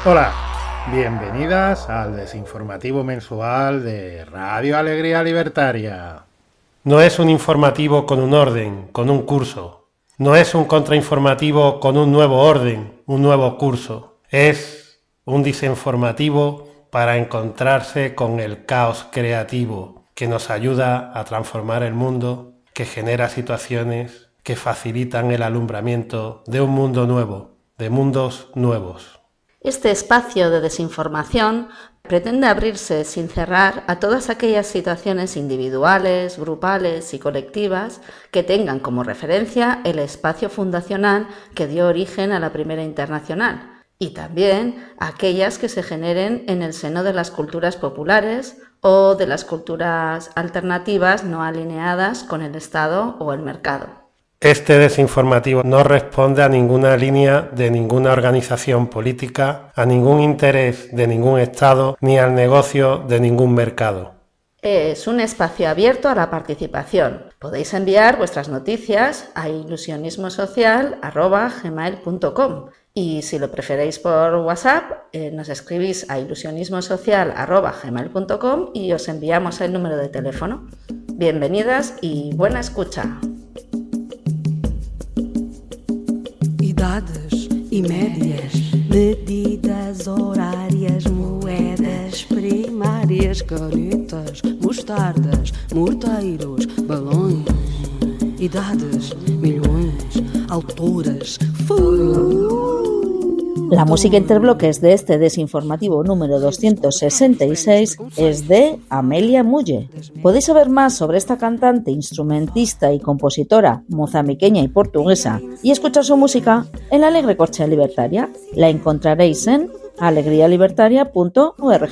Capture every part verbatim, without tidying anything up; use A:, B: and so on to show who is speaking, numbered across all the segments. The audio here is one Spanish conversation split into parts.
A: Hola, bienvenidas al desinformativo mensual de Radio Alegría Libertaria.
B: No es un informativo con un orden, con un curso. No es un contrainformativo con un nuevo orden, un nuevo curso. Es un desinformativo para encontrarse con el caos creativo que nos ayuda a transformar el mundo, que genera situaciones que facilitan el alumbramiento de un mundo nuevo, de mundos nuevos.
C: Este espacio de desinformación pretende abrirse sin cerrar a todas aquellas situaciones individuales, grupales y colectivas que tengan como referencia el espacio fundacional que dio origen a la Primera Internacional, y también aquellas que se generen en el seno de las culturas populares o de las culturas alternativas no alineadas con el Estado o el mercado.
B: Este desinformativo no responde a ninguna línea de ninguna organización política, a ningún interés de ningún Estado, ni al negocio de ningún mercado.
C: Es un espacio abierto a la participación. Podéis enviar vuestras noticias a ilusionismosocial arroba gmail punto com y si lo preferéis por WhatsApp, eh, nos escribís a ilusionismosocial arroba gmail punto com y os enviamos el número de teléfono. Bienvenidas y buena escucha.
D: Idades e médias, medidas horárias, moedas primárias, canetas, mostardas, morteiros, balões, idades, milhões, autoras,
E: La música interbloques de este desinformativo número doscientos sesenta y seis es de Amelia Mulle. Podéis saber más sobre esta cantante, instrumentista y compositora mozambiqueña y portuguesa y escuchar su música en la Alegre Corchea Libertaria. La encontraréis en alegría libertaria punto org.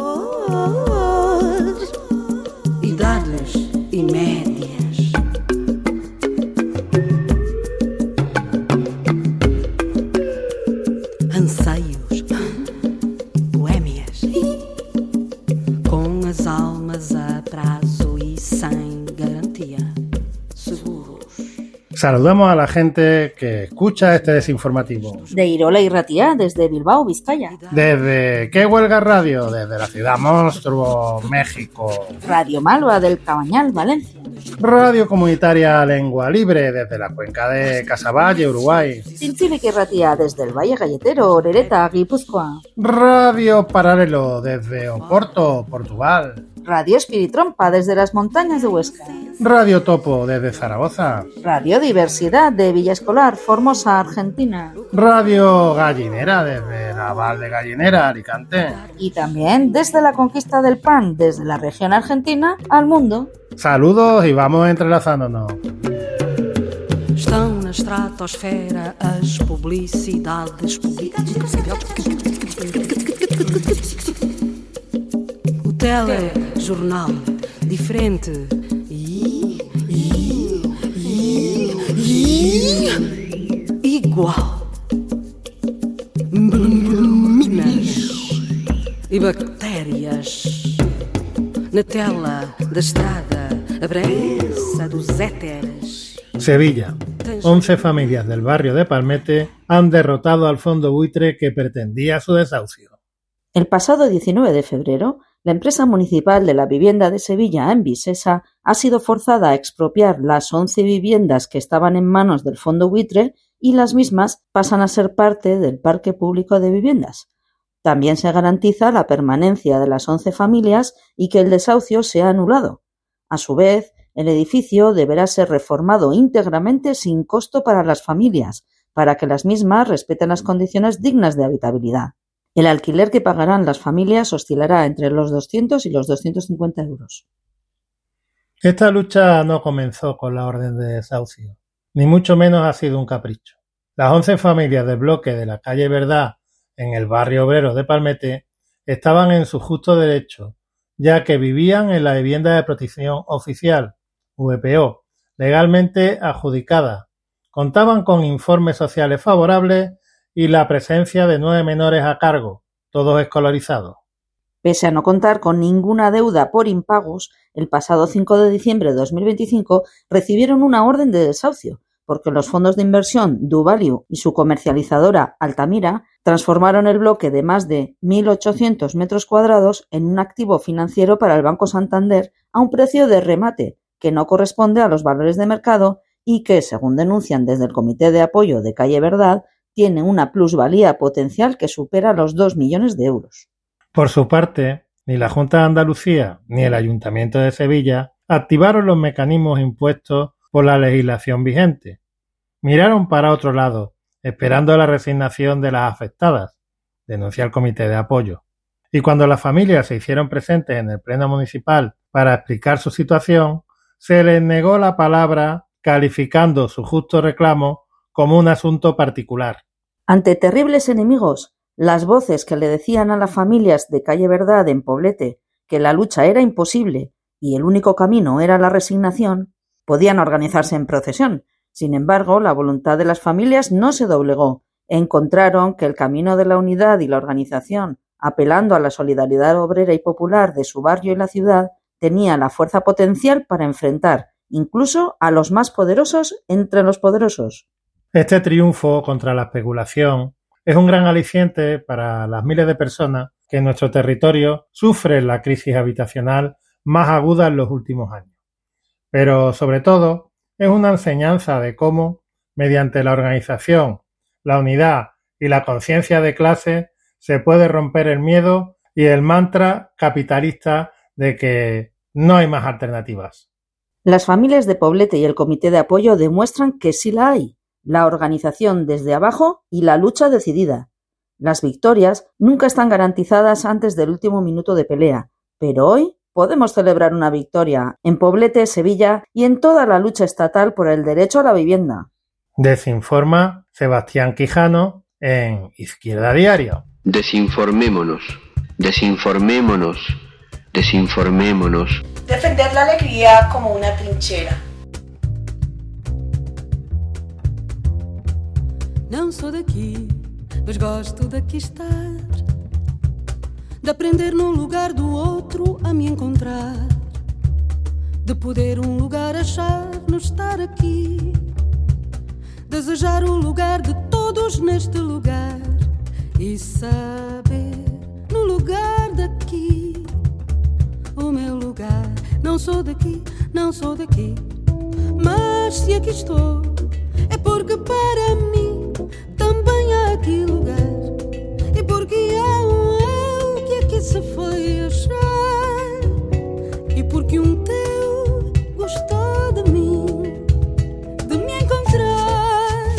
D: idades e médias. Anseios, boémias, com as almas a prazo e sem garantia, seguros.
A: Saludamos a la gente que escucha este desinformativo.
E: De Irola y Ratia, desde Bilbao, Vizcaya.
A: Desde ¿Qué Huelga Radio? Desde la Ciudad Monstruo, México.
E: Radio Malva del Cabañal, Valencia.
A: Radio Comunitaria Lengua Libre desde la cuenca de Casaballe, Uruguay.
E: Tinchilic y Ratia, desde el Valle Galletero, Orereta, Guipúzcoa.
A: Radio Paralelo desde Oporto, Portugal.
E: Radio Espiritrompa, desde las montañas de Huesca.
A: Radio Topo desde Zaragoza.
E: Radio Diversidad de Villa Escolar, Formosa, Argentina.
A: Radio Gallinera desde la Val de Gallinera, Alicante.
E: Y también desde la conquista del pan, desde la región argentina al mundo.
A: Saludos y vamos entrelazándonos.
D: Estão na estratosfera as publicidades O telejornal diferente e, e, e, e igual. Minas e bactérias na tela da estrada, a prensa dos éteres.
A: Sevilla. once familias del barrio de Palmete han derrotado al fondo buitre que pretendía su desahucio.
E: El pasado diecinueve de febrero, la empresa municipal de la vivienda de Sevilla en Visesa ha sido forzada a expropiar las once viviendas que estaban en manos del fondo buitre y las mismas pasan a ser parte del parque público de viviendas. También se garantiza la permanencia de las once familias y que el desahucio sea anulado. A su vez, el edificio deberá ser reformado íntegramente sin costo para las familias, para que las mismas respeten las condiciones dignas de habitabilidad. El alquiler que pagarán las familias oscilará entre los doscientos y los doscientos cincuenta euros.
A: Esta lucha no comenzó con la orden de desahucio, ni mucho menos ha sido un capricho. Las once familias del bloque de la calle Verdad, en el barrio obrero de Palmete, estaban en su justo derecho, ya que vivían en la vivienda de protección oficial, V P O, legalmente adjudicada. Contaban con informes sociales favorables y la presencia de nueve menores a cargo, todos escolarizados.
E: Pese a no contar con ninguna deuda por impagos, el pasado cinco de diciembre de dos mil veinticinco recibieron una orden de desahucio, porque los fondos de inversión DoValue y su comercializadora Altamira transformaron el bloque de más de mil ochocientos metros cuadrados en un activo financiero para el Banco Santander a un precio de remate que no corresponde a los valores de mercado y que, según denuncian desde el Comité de Apoyo de Calle Verdad, tiene una plusvalía potencial que supera los dos millones de euros.
A: Por su parte, ni la Junta de Andalucía ni el Ayuntamiento de Sevilla activaron los mecanismos impuestos por la legislación vigente. Miraron para otro lado, esperando la resignación de las afectadas, denuncia el Comité de Apoyo. Y cuando las familias se hicieron presentes en el Pleno Municipal para explicar su situación, se les negó la palabra, calificando su justo reclamo como un asunto particular.
E: Ante terribles enemigos, las voces que le decían a las familias de Calle Verdad en Poblete que la lucha era imposible y el único camino era la resignación, podían organizarse en procesión. Sin embargo, la voluntad de las familias no se doblegó. Encontraron que el camino de la unidad y la organización, apelando a la solidaridad obrera y popular de su barrio y la ciudad, tenía la fuerza potencial para enfrentar incluso a los más poderosos entre los poderosos.
A: Este triunfo contra la especulación es un gran aliciente para las miles de personas que en nuestro territorio sufren la crisis habitacional más aguda en los últimos años. Pero, sobre todo, es una enseñanza de cómo, mediante la organización, la unidad y la conciencia de clase, se puede romper el miedo y el mantra capitalista de que no hay más alternativas.
E: Las familias de Poblete y el Comité de Apoyo demuestran que sí la hay. La organización desde abajo y la lucha decidida. Las victorias nunca están garantizadas antes del último minuto de pelea, pero hoy podemos celebrar una victoria en Poblete, Sevilla y en toda la lucha estatal por el derecho a la vivienda.
A: Desinforma Sebastián Quijano en Izquierda Diario.
F: Desinformémonos, desinformémonos, desinformémonos.
G: Defender la alegría como una trinchera.
D: Não sou daqui, mas gosto daqui estar, de aprender num lugar do outro a me encontrar, de poder um lugar achar no estar aqui, desejar o lugar de todos neste lugar e saber no lugar daqui, o meu lugar. Não sou daqui, não sou daqui, mas se aqui estou é porque para mim também há aqui lugar, e porque há um eu que aqui se foi achar, e porque um teu gostou de mim, de me encontrar.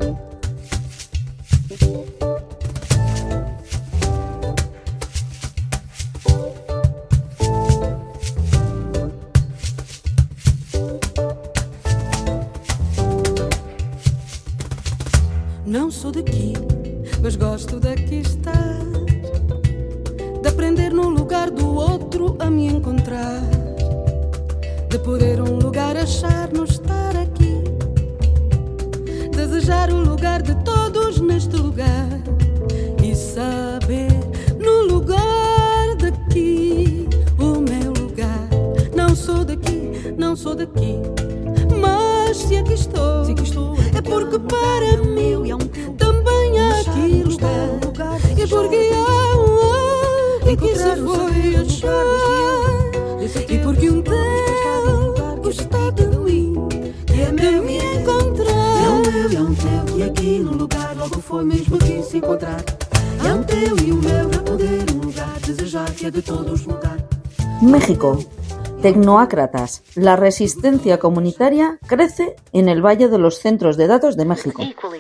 D: Não sou daqui, mas gosto daqui estar, de aprender num lugar do outro a me encontrar, de poder um lugar achar no estar aqui, desejar o lugar de todos neste lugar e saber no lugar daqui, o meu lugar. Não sou daqui, não sou daqui, mas se aqui estou, se aqui estou é porque para mim também há aqui lugar, e porque há um eu que se foi achar, e porque um teu gostou de mim, que é meu me encontrar. É um meu e é um teu, e aqui no lugar logo foi mesmo aqui se encontrar. É um teu e o meu para poder um lugar desejar que é de todos lugar.
E: México. Tecnoácratas. La resistencia comunitaria crece en el Valle de los Centros de Datos de México.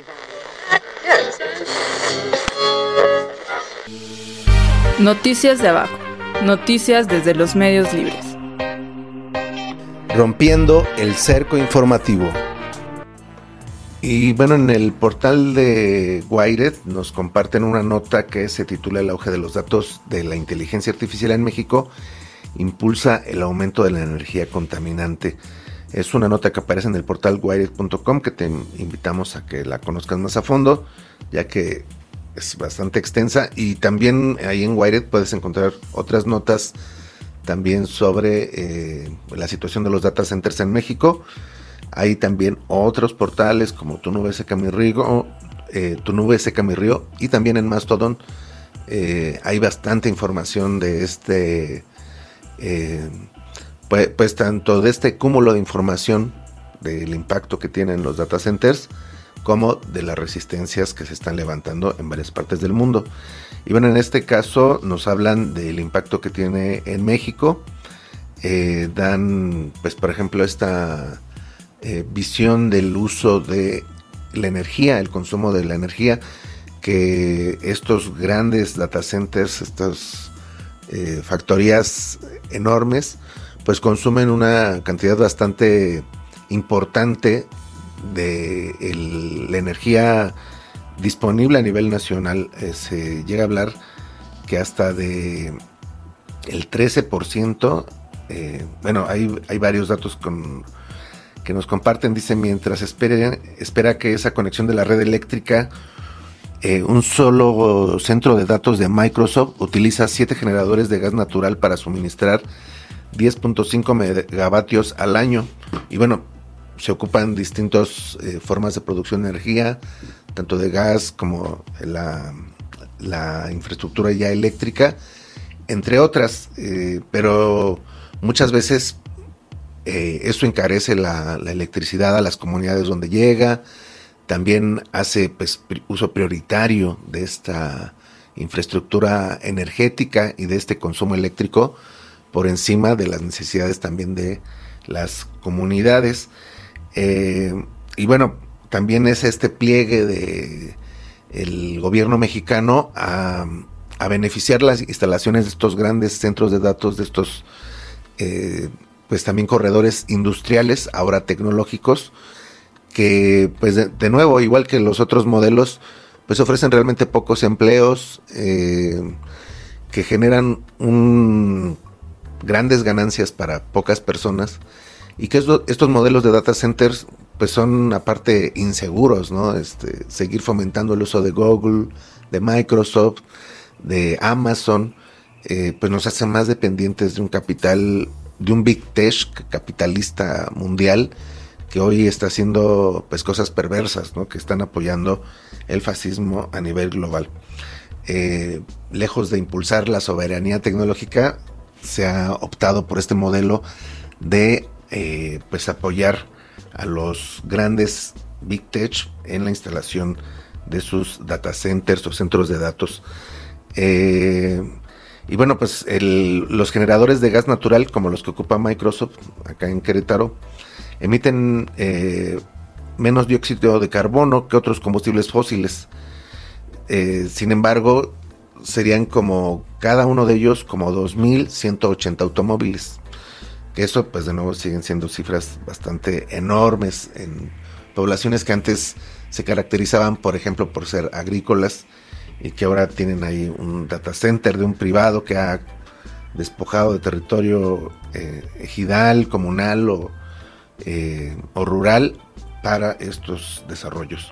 H: Noticias de abajo. Noticias desde los medios libres.
I: Rompiendo el cerco informativo. Y bueno, en el portal de Wired nos comparten una nota que se titula El auge de los datos de la inteligencia artificial en México impulsa el aumento de la energía contaminante. Es una nota que aparece en el portal wired punto com que te invitamos a que la conozcas más a fondo, ya que es bastante extensa, y también ahí en Wired puedes encontrar otras notas también sobre eh, la situación de los data centers en México. Hay también otros portales como Tu Nube Seca Mi Río, eh, Tu Nube Seca Mi Río, y también en Mastodon eh, hay bastante información de este, eh, pues, pues tanto de este cúmulo de información del impacto que tienen los data centers, como de las resistencias que se están levantando en varias partes del mundo. Y bueno, en este caso nos hablan del impacto que tiene en México. Eh, dan, pues por ejemplo, esta eh, visión del uso de la energía, el consumo de la energía, que estos grandes data centers, estas eh, factorías enormes, pues consumen una cantidad bastante importante de el, la energía disponible a nivel nacional. Eh, se llega a hablar que hasta de el trece por ciento, eh, bueno, hay, hay varios datos con, que nos comparten. Dice, mientras esperen, espera que esa conexión de la red eléctrica, eh, un solo centro de datos de Microsoft utiliza siete generadores de gas natural para suministrar diez punto cinco megavatios al año. Y bueno, se ocupan distintas eh, formas de producción de energía, tanto de gas como la, la infraestructura ya eléctrica, entre otras, eh, pero muchas veces eh, eso encarece la, la electricidad a las comunidades donde llega. También hace pues, uso prioritario de esta infraestructura energética y de este consumo eléctrico por encima de las necesidades también de las comunidades. Eh, y bueno, también es este pliegue de el gobierno mexicano a, a beneficiar las instalaciones de estos grandes centros de datos, de estos eh, pues también corredores industriales, ahora tecnológicos, que pues de, de nuevo, igual que los otros modelos, pues ofrecen realmente pocos empleos, eh, que generan un, grandes ganancias para pocas personas. Y que esto, estos modelos de data centers pues son aparte inseguros, ¿no? Este, seguir fomentando el uso de Google, de Microsoft, de Amazon, eh, pues nos hace más dependientes de un capital, de un big tech capitalista mundial que hoy está haciendo pues cosas perversas, ¿no? Que están apoyando el fascismo a nivel global. Eh, lejos de impulsar la soberanía tecnológica, se ha optado por este modelo de Eh, pues apoyar a los grandes big tech en la instalación de sus data centers o centros de datos. Eh, y bueno, pues el, los generadores de gas natural, como los que ocupa Microsoft acá en Querétaro, emiten eh, menos dióxido de carbono que otros combustibles fósiles. Eh, sin embargo, serían como cada uno de ellos como dos mil ciento ochenta automóviles. Que eso, pues de nuevo, siguen siendo cifras bastante enormes en poblaciones que antes se caracterizaban, por ejemplo, por ser agrícolas y que ahora tienen ahí un data center de un privado que ha despojado de territorio eh, ejidal, comunal o, eh, o rural para estos desarrollos.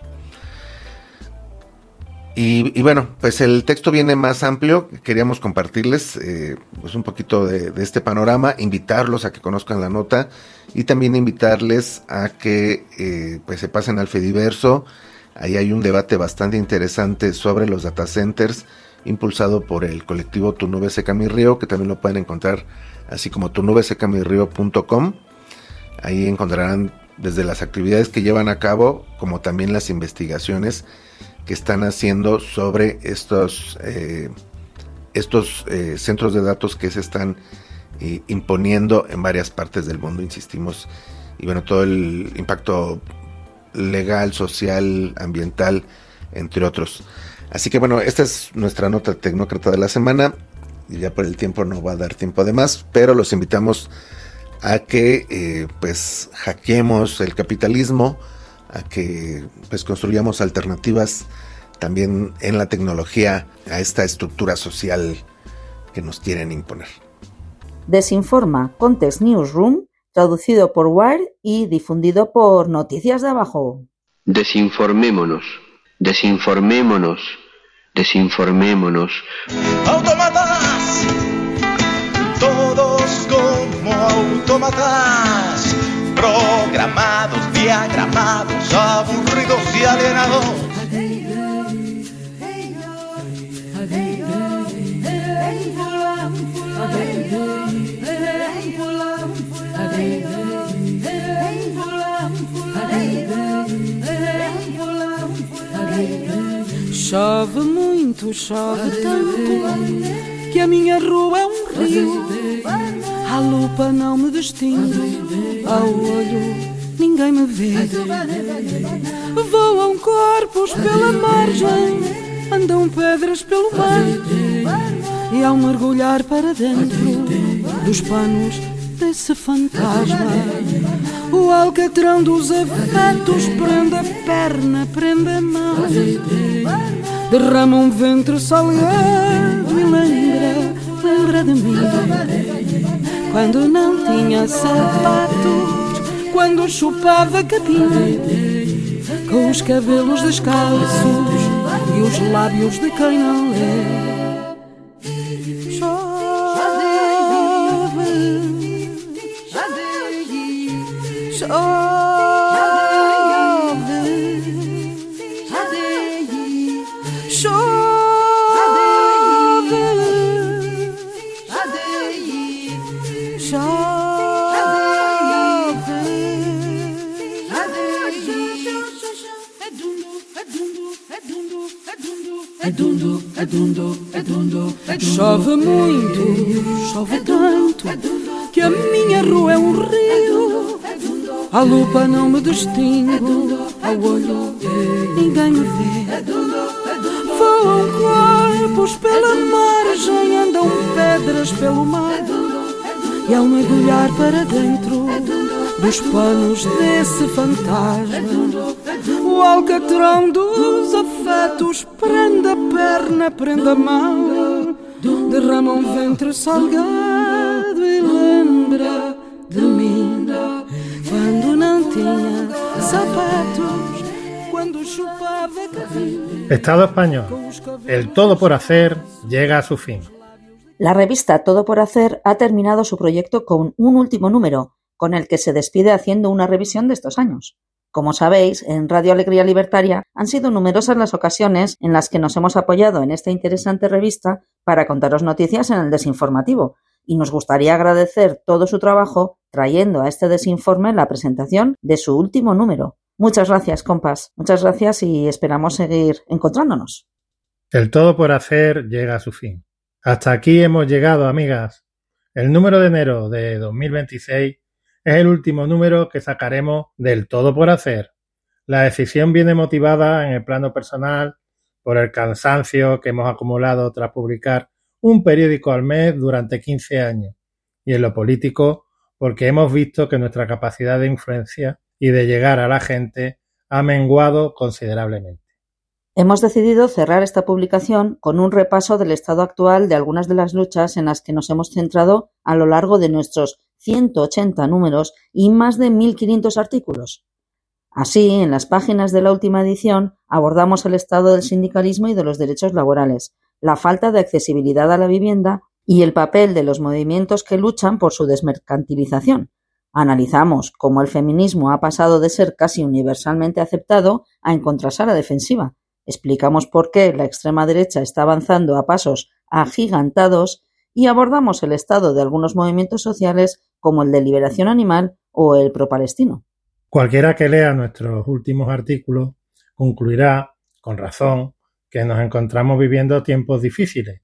I: Y, y bueno, pues el texto viene más amplio. Queríamos compartirles eh, pues un poquito de, de este panorama, invitarlos a que conozcan la nota y también invitarles a que eh, pues se pasen al Fediverso. Ahí hay un debate bastante interesante sobre los data centers, impulsado por el colectivo Tu Nube Seca Mi Río, que también lo pueden encontrar así como tu nube seca mi río punto com. Ahí encontrarán desde las actividades que llevan a cabo, como también las investigaciones que están haciendo sobre estos eh, estos eh, centros de datos que se están eh, imponiendo en varias partes del mundo, insistimos, y bueno, todo el impacto legal, social, ambiental, entre otros. Así que bueno, esta es nuestra nota tecnócrata de la semana, y ya por el tiempo no va a dar tiempo de más, pero los invitamos a que eh, pues hackeemos el capitalismo, a que pues construyamos alternativas también en la tecnología a esta estructura social que nos quieren imponer.
E: Desinforma, Context Newsroom, traducido por Wire y difundido por Noticias de Abajo.
F: Desinformémonos, desinformémonos, desinformémonos.
J: Autómatas, todos como autómatas, programados diagramados, aburridos y alienados.
D: Chove muito, chove tanto, que a minha rua é um rio. A lupa não me distingue, ao olho ninguém me vê. Voam corpos pela margem, andam pedras pelo mar. E ao mergulhar para dentro dos panos desse fantasma, o alcatrão dos afetos prende a perna, prende a mão, derrama um ventre salgado e lembra, lembra de mim. Quando não tinha sapatos, quando chupava capim, com os cabelos descalços e os lábios de quem não lê. Chove muito, chove tanto, que a minha rua é um rio. A lupa não me distingue, ao olho ninguém me vê. Voam corpos pela margem, andam pedras pelo mar. E ao mergulhar para dentro dos panos desse fantasma, o alcatrão dos afetos prende a perna, prende a mão, derrama um ventre salgado e lembra de mim. Quando não tinha zapatos, cuando chupaba café.
A: Estado español. El todo por hacer llega a su fin.
E: La revista Todo por Hacer ha terminado su proyecto con un último número, con el que se despide haciendo una revisión de estos años. Como sabéis, en Radio Alegría Libertaria han sido numerosas las ocasiones en las que nos hemos apoyado en esta interesante revista para contaros noticias en el desinformativo, y nos gustaría agradecer todo su trabajo trayendo a este desinforme la presentación de su último número. Muchas gracias, compas. Muchas gracias y esperamos seguir encontrándonos.
A: El todo por hacer llega a su fin. Hasta aquí hemos llegado, amigas. El número de enero de dos mil veintiséis es el último número que sacaremos del todo por hacer. La decisión viene motivada en el plano personal por el cansancio que hemos acumulado tras publicar un periódico al mes durante quince años, y en lo político porque hemos visto que nuestra capacidad de influencia y de llegar a la gente ha menguado considerablemente.
E: Hemos decidido cerrar esta publicación con un repaso del estado actual de algunas de las luchas en las que nos hemos centrado a lo largo de nuestros ciento ochenta números y más de mil quinientos artículos. Así, en las páginas de la última edición abordamos el estado del sindicalismo y de los derechos laborales, la falta de accesibilidad a la vivienda y el papel de los movimientos que luchan por su desmercantilización. Analizamos cómo el feminismo ha pasado de ser casi universalmente aceptado a encontrarse a la defensiva. Explicamos por qué la extrema derecha está avanzando a pasos agigantados y abordamos el estado de algunos movimientos sociales como el de Liberación Animal o el pro-palestino.
A: Cualquiera que lea nuestros últimos artículos concluirá, con razón, que nos encontramos viviendo tiempos difíciles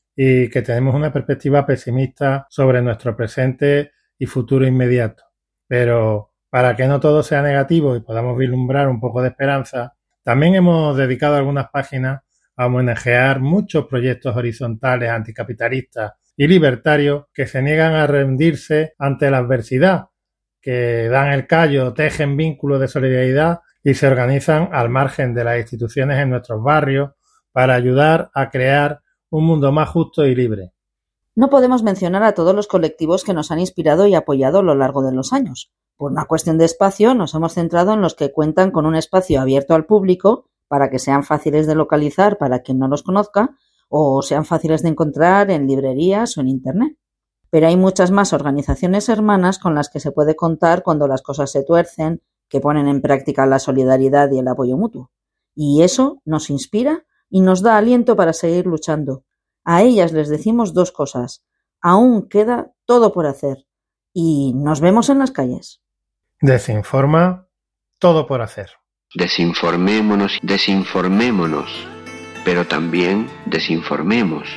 A: y que tenemos una perspectiva pesimista sobre nuestro presente y futuro inmediato. Pero para que no todo sea negativo y podamos vislumbrar un poco de esperanza, también hemos dedicado algunas páginas a homenajear muchos proyectos horizontales anticapitalistas y libertarios que se niegan a rendirse ante la adversidad, que dan el callo, tejen vínculos de solidaridad y se organizan al margen de las instituciones en nuestros barrios para ayudar a crear un mundo más justo y libre.
E: No podemos mencionar a todos los colectivos que nos han inspirado y apoyado a lo largo de los años. Por una cuestión de espacio, nos hemos centrado en los que cuentan con un espacio abierto al público para que sean fáciles de localizar para quien no los conozca o sean fáciles de encontrar en librerías o en Internet. Pero hay muchas más organizaciones hermanas con las que se puede contar cuando las cosas se tuercen, que ponen en práctica la solidaridad y el apoyo mutuo. Y eso nos inspira y nos da aliento para seguir luchando. A ellas les decimos dos cosas. Aún queda todo por hacer. Y nos vemos en las calles.
A: Desinforma, todo por hacer.
F: Desinformémonos, desinformémonos, pero también desinformemos.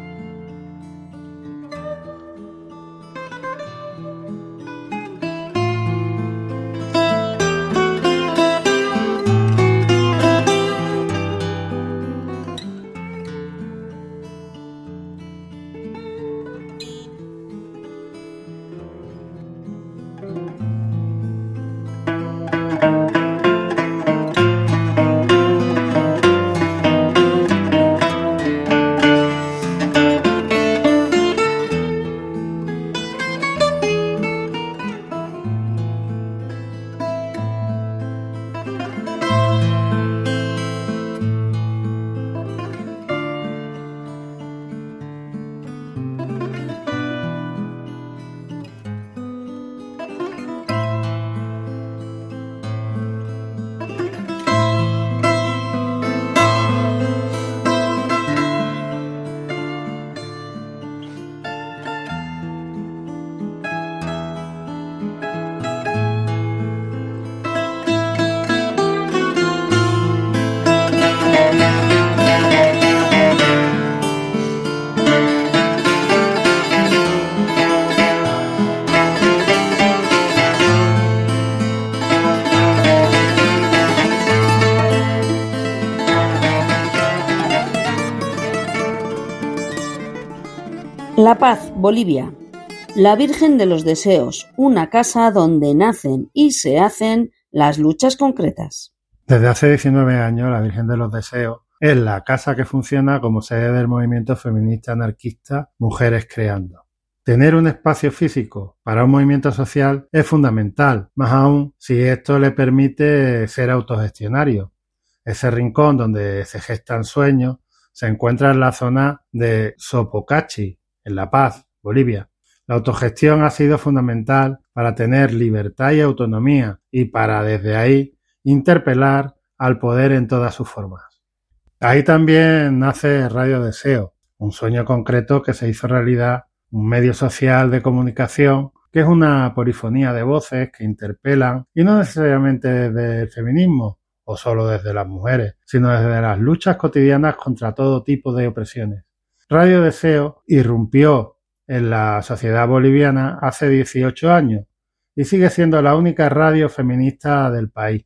E: La Paz, Bolivia. La Virgen de los Deseos, una casa donde nacen y se hacen las luchas concretas.
A: Desde hace diecinueve años, la Virgen de los Deseos es la casa que funciona como sede del movimiento feminista anarquista Mujeres Creando. Tener un espacio físico para un movimiento social es fundamental, más aún si esto le permite ser autogestionario. Ese rincón donde se gestan sueños se encuentra en la zona de Sopocachi, en La Paz, Bolivia. La autogestión ha sido fundamental para tener libertad y autonomía y para desde ahí interpelar al poder en todas sus formas. Ahí también nace Radio Deseo, un sueño concreto que se hizo realidad, un medio social de comunicación que es una polifonía de voces que interpelan y no necesariamente desde el feminismo o solo desde las mujeres, sino desde las luchas cotidianas contra todo tipo de opresiones. Radio Deseo irrumpió en la sociedad boliviana hace dieciocho años y sigue siendo la única radio feminista del país.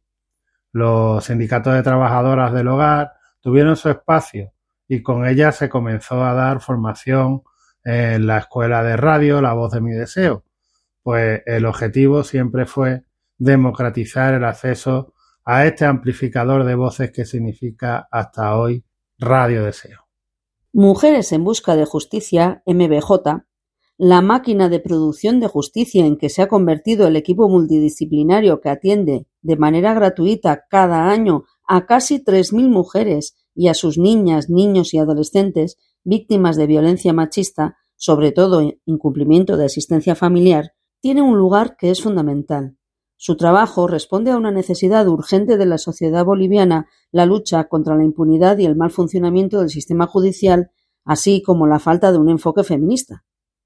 A: Los sindicatos de trabajadoras del hogar tuvieron su espacio y con ella se comenzó a dar formación en la escuela de radio La Voz de mi Deseo, pues el objetivo siempre fue democratizar el acceso a este amplificador de voces que significa hasta hoy Radio Deseo.
E: Mujeres en busca de justicia, M B J, la máquina de producción de justicia en que se ha convertido el equipo multidisciplinario que atiende de manera gratuita cada año a casi tres mil mujeres y a sus niñas, niños y adolescentes víctimas de violencia machista, sobre todo incumplimiento de asistencia familiar, tiene un lugar que es fundamental. Su trabajo responde a una necesidad urgente de la sociedad boliviana, la lucha contra la impunidad y el mal funcionamiento del sistema judicial, así como la falta de un enfoque feminista.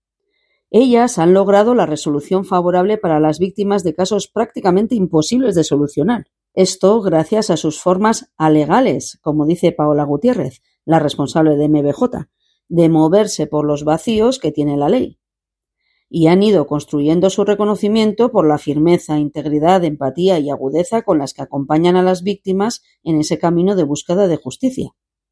E: Ellas han logrado la resolución favorable para las víctimas de casos prácticamente imposibles de solucionar. Esto gracias a sus formas alegales, como dice Paola Gutiérrez, la responsable de M B J, de moverse por los vacíos que tiene la ley. Y han ido construyendo su reconocimiento por la firmeza, integridad, empatía y agudeza con las que acompañan a las víctimas en ese camino de búsqueda de justicia.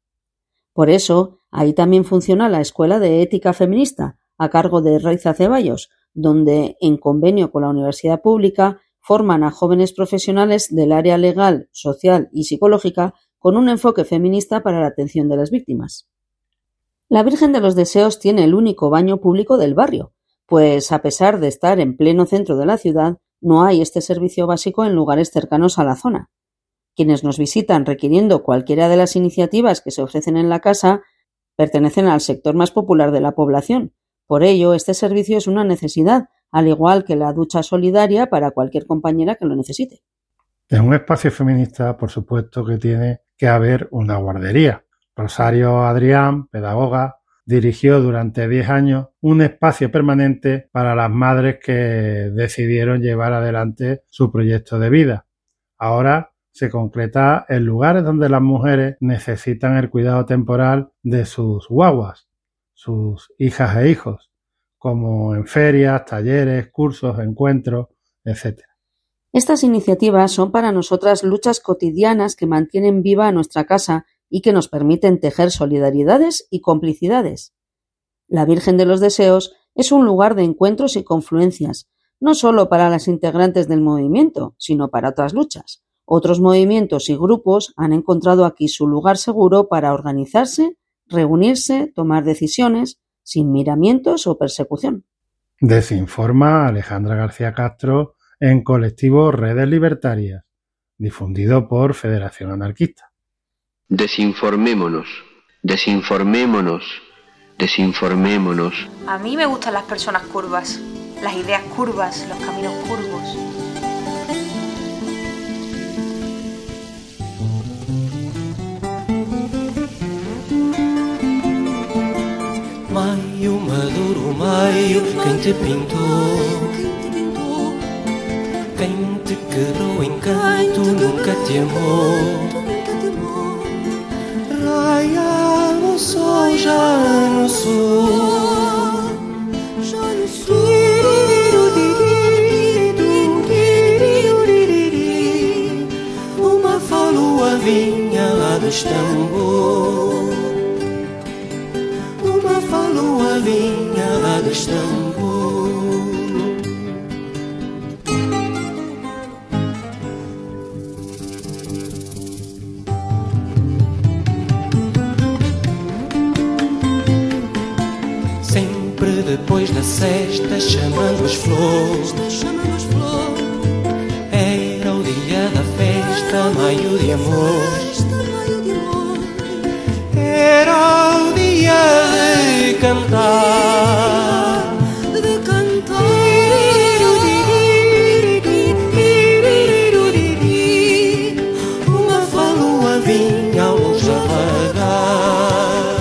E: Por eso, ahí también funciona la Escuela de Ética Feminista, a cargo de Raiza Ceballos, donde, en convenio con la Universidad Pública, forman a jóvenes profesionales del área legal, social y psicológica con un enfoque feminista para la atención de las víctimas. La Virgen de los Deseos tiene el único baño público del barrio, pues a pesar de estar en pleno centro de la ciudad, no hay este servicio básico en lugares cercanos a la zona. Quienes nos visitan requiriendo cualquiera de las iniciativas que se ofrecen en la casa pertenecen al sector más popular de la población. Por ello, este servicio es una necesidad, al igual que la ducha solidaria para cualquier compañera que lo necesite.
A: En un espacio feminista, por supuesto que tiene que haber una guardería. Rosario Adrián, pedagoga, dirigió durante diez años un espacio permanente para las madres que decidieron llevar adelante su proyecto de vida. Ahora se concreta en lugares donde las mujeres necesitan el cuidado temporal de sus guaguas, sus hijas e hijos, como en ferias, talleres, cursos, encuentros, etcétera.
E: Estas iniciativas son para nosotras luchas cotidianas que mantienen viva a nuestra casa y que nos permiten tejer solidaridades y complicidades. La Virgen de los Deseos es un lugar de encuentros y confluencias, no solo para las integrantes del movimiento, sino para otras luchas. Otros movimientos y grupos han encontrado aquí su lugar seguro para organizarse, reunirse, tomar decisiones, sin miramientos o persecución.
A: Desinforma Alejandra García Castro en colectivo Redes Libertarias, difundido por Federación Anarquista.
F: Desinformémonos, desinformémonos, desinformémonos.
G: A mí me gustan las personas curvas, las ideas curvas, los caminos curvos.
K: Maio, maduro, maio, quem te pintou? Quem te quebrou o encanto nunca te amou. Raia no sol, já no sol, já no sol. Uma falua vinha lá do Istambul. Uma falua vinha lá do Istambul. Depois da sesta, chamando as flores, era o dia da festa, maio de amor. Era o dia de cantar, de cantar. Uma falua vinha ao longe a vagar.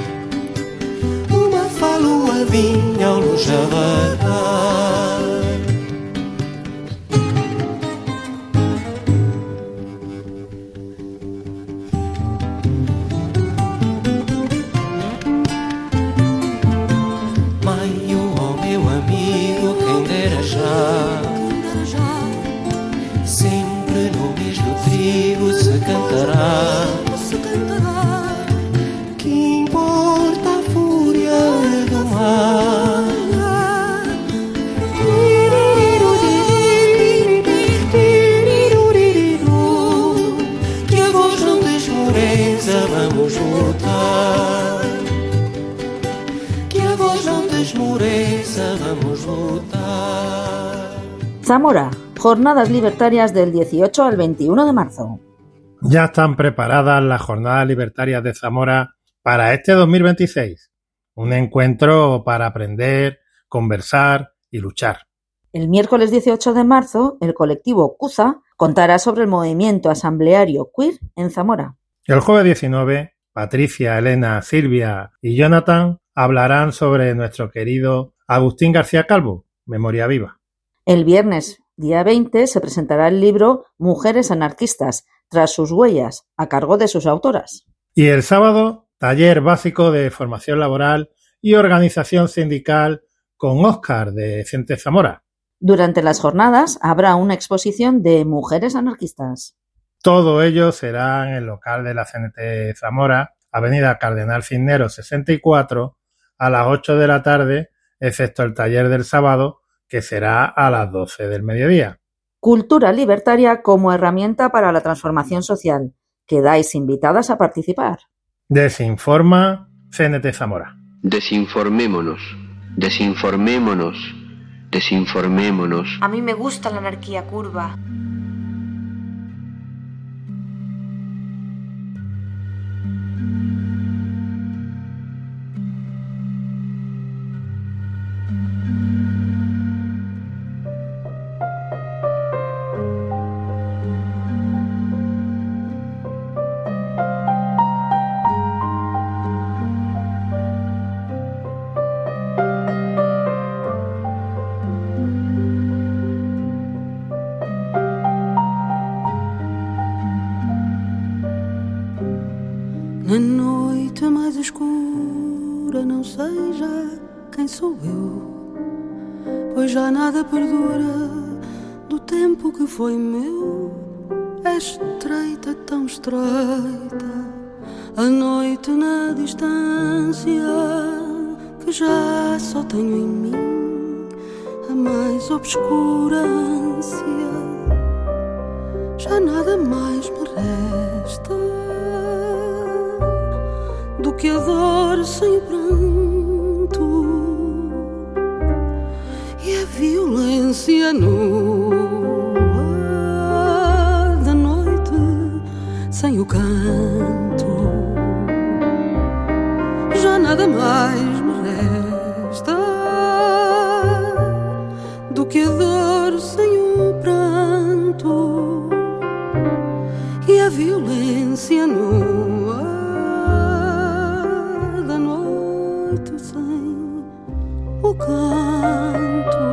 K: Uma falua vinha ao longe a vagar. Maio, oh meu amigo, quem dera já, sempre no mês do trigo se cantará. Que importa a fúria do mar? Que a voz não desmoreça, vamos lutar. Que a voz não desmoreça, vamos lutar.
E: Zamora, Jornadas Libertarias del dieciocho al veintiuno de marzo.
A: Ya están preparadas las Jornadas Libertarias de Zamora para este dos mil veintiséis. Un encuentro para aprender, conversar y luchar.
E: El miércoles dieciocho de marzo, el colectivo CUZA contará sobre el movimiento asambleario queer en Zamora.
A: El jueves diecinueve, Patricia, Elena, Silvia y Jonathan hablarán sobre nuestro querido Agustín García Calvo, Memoria Viva.
E: El viernes, día veinte, se presentará el libro Mujeres anarquistas, tras sus huellas, a cargo de sus autoras.
A: Y el sábado, taller básico de formación laboral y organización sindical con Óscar de Cente Zamora.
E: Durante las jornadas habrá una exposición de mujeres anarquistas.
A: Todo ello será en el local de la C N T Zamora, Avenida Cardenal Cisneros sesenta y cuatro, a las ocho de la tarde, excepto el taller del sábado, que será a las doce del mediodía.
E: Cultura libertaria como herramienta para la transformación social. Quedáis invitadas a participar.
A: Desinforma C N T Zamora.
F: Desinformémonos, desinformémonos, desinformémonos.
G: A mí me gusta la anarquía curva.
D: Na noite mais escura não sei já quem sou eu, pois já nada perdura do tempo que foi meu. É estreita, tão estreita a noite na distância, que já só tenho em mim a mais obscura ânsia. Já nada mais me resta do que a dor sem pranto e a violência nua da noite sem o canto. Já nada mais me resta do que a dor sem o pranto e a violência nua da noite sem o canto.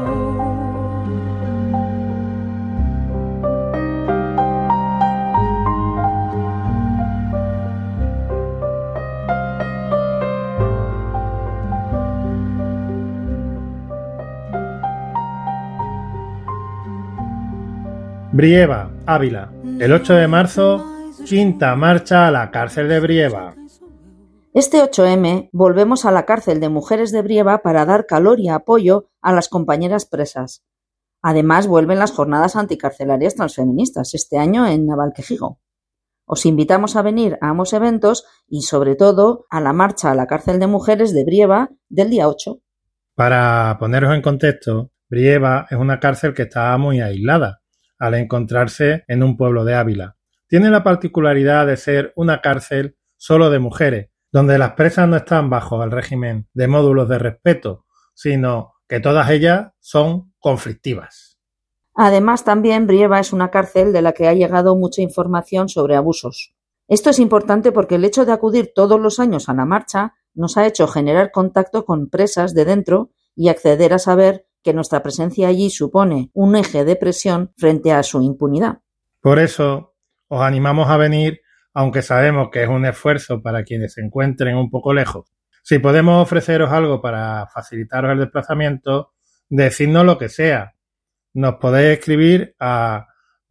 A: Brieva, Ávila. El ocho de marzo, quinta marcha a la cárcel de Brieva.
E: Este ocho eme volvemos a la cárcel de mujeres de Brieva para dar calor y apoyo a las compañeras presas. Además, vuelven las jornadas anticarcelarias transfeministas, este año en Navalquejigo. Os invitamos a venir a ambos eventos y, sobre todo, a la marcha a la cárcel de mujeres de Brieva del día ocho.
A: Para poneros en contexto, Brieva es una cárcel que está muy aislada al encontrarse en un pueblo de Ávila. Tiene la particularidad de ser una cárcel solo de mujeres, donde las presas no están bajo el régimen de módulos de respeto, sino que todas ellas son conflictivas.
E: Además, también Brieva es una cárcel de la que ha llegado mucha información sobre abusos. Esto es importante porque el hecho de acudir todos los años a la marcha nos ha hecho generar contacto con presas de dentro y acceder a saber que nuestra presencia allí supone un eje de presión frente a su impunidad.
A: Por eso, os animamos a venir, aunque sabemos que es un esfuerzo para quienes se encuentren un poco lejos. Si podemos ofreceros algo para facilitaros el desplazamiento, decidnos lo que sea. Nos podéis escribir a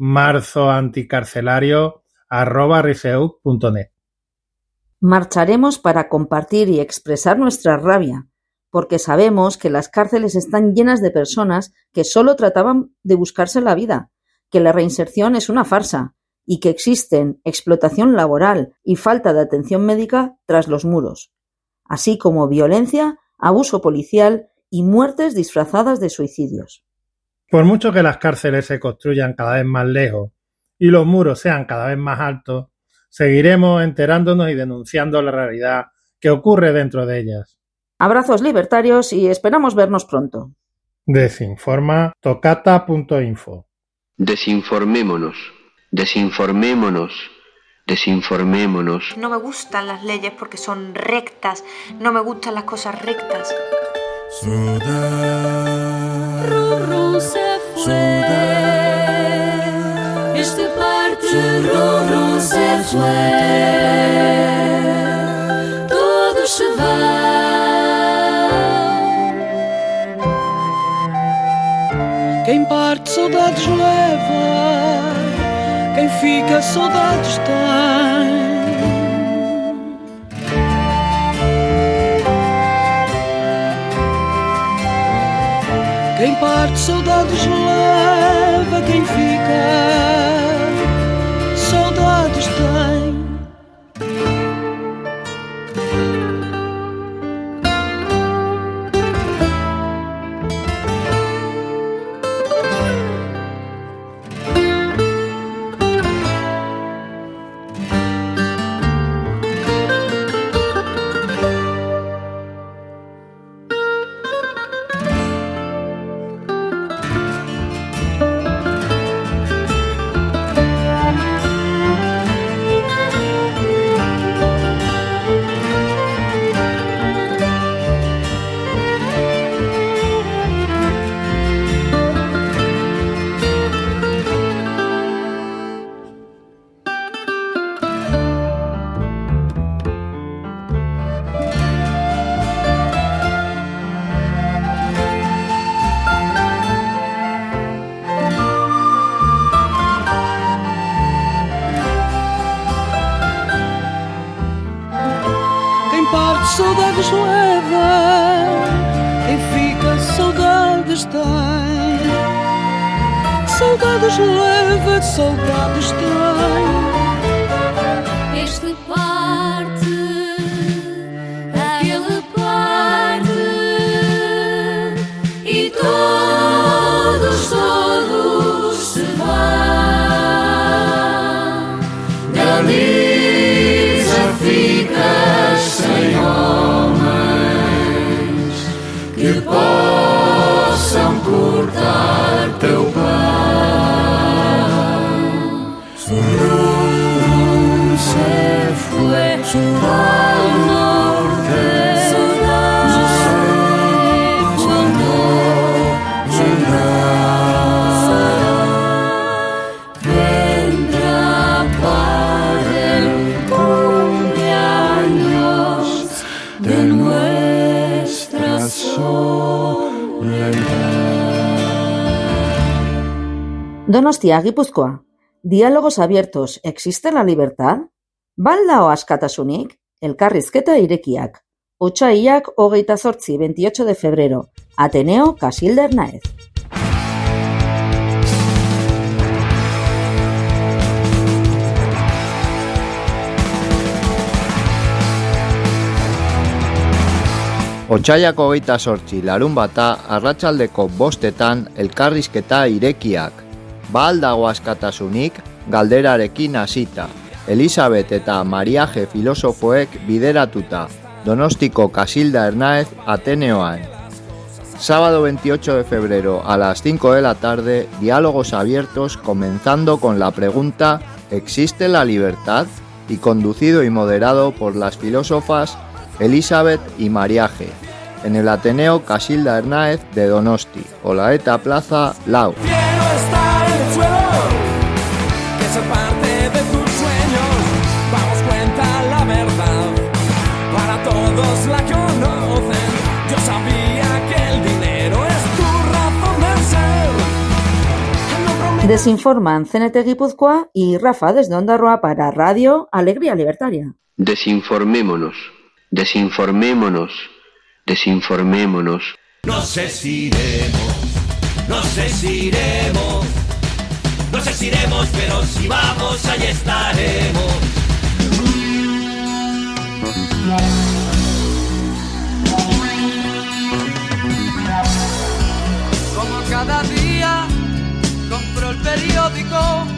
A: marzoanticarcelario arroba riseu punto net.
E: Marcharemos para compartir y expresar nuestra rabia, porque sabemos que las cárceles están llenas de personas que solo trataban de buscarse la vida, que la reinserción es una farsa y que existen explotación laboral y falta de atención médica tras los muros, así como violencia, abuso policial y muertes disfrazadas de suicidios.
A: Por mucho que las cárceles se construyan cada vez más lejos y los muros sean cada vez más altos, seguiremos enterándonos y denunciando la realidad que ocurre dentro de ellas.
E: Abrazos libertarios y esperamos vernos pronto.
A: Desinforma tocata punto info.
F: Desinformémonos, desinformémonos, desinformémonos.
G: No me gustan las leyes porque son rectas, no me gustan las cosas rectas.
K: Saudade,
D: Ruru se fue, este parte Ruru se fue, todos se van. Quem parte saudades leva, quem fica saudades tem. Quem parte saudades leva, quem fica saudades tem. saudades leva e fica, saudades tem. Saudades leva, saudades tem.
L: Este parte, aquele parte, e todos, todos se vão. Galiza fica sem homens que possam cortar teu pão. Surum se fue al norte, no sé cuándo vendrá. Vendrá para el cumpleaños de nuestra soledad.
E: Donostia, Gipuzkoa. Diálogos abiertos. ¿Existe la libertad? Baldao askatasunik? Elkarrizketa irekiak. Otsaiak hogeita zortzi, veintiocho de febrero. Ateneo, Casilda Hernáez.
M: Otsaiak hogeita zortzi, larunbata, arratsaldeko bostetan elkarrizketa irekiak. Ba al dago askatasunik? Galderarekin hasita. Elisabet eta Mariaje filosofoek bideratuta. Donostiko Casilda Hernáez Ateneoan. Sábado veintiocho de febrero a las cinco de la tarde, diálogos abiertos comenzando con la pregunta ¿existe la libertad? Y conducido y moderado por las filósofas Elisabet y Mariaje, en el Ateneo Casilda Hernáez de Donosti, Olaeta Plaza, Lau.
K: Quiero estar en el suelo, que ser parte de tus sueños. Vamos, cuenta la verdad, para todos la conocen. Yo sabía que el dinero es tu razón de ser. No prometo...
E: Desinforman C N T Guipúzcoa y Rafa desde Ondarroa para Radio Alegría Libertaria.
F: Desinformémonos, desinformémonos, desinformémonos.
K: No sé si iremos, no sé si iremos, no sé si iremos, pero si vamos, ahí estaremos.
N: Como cada día compro el periódico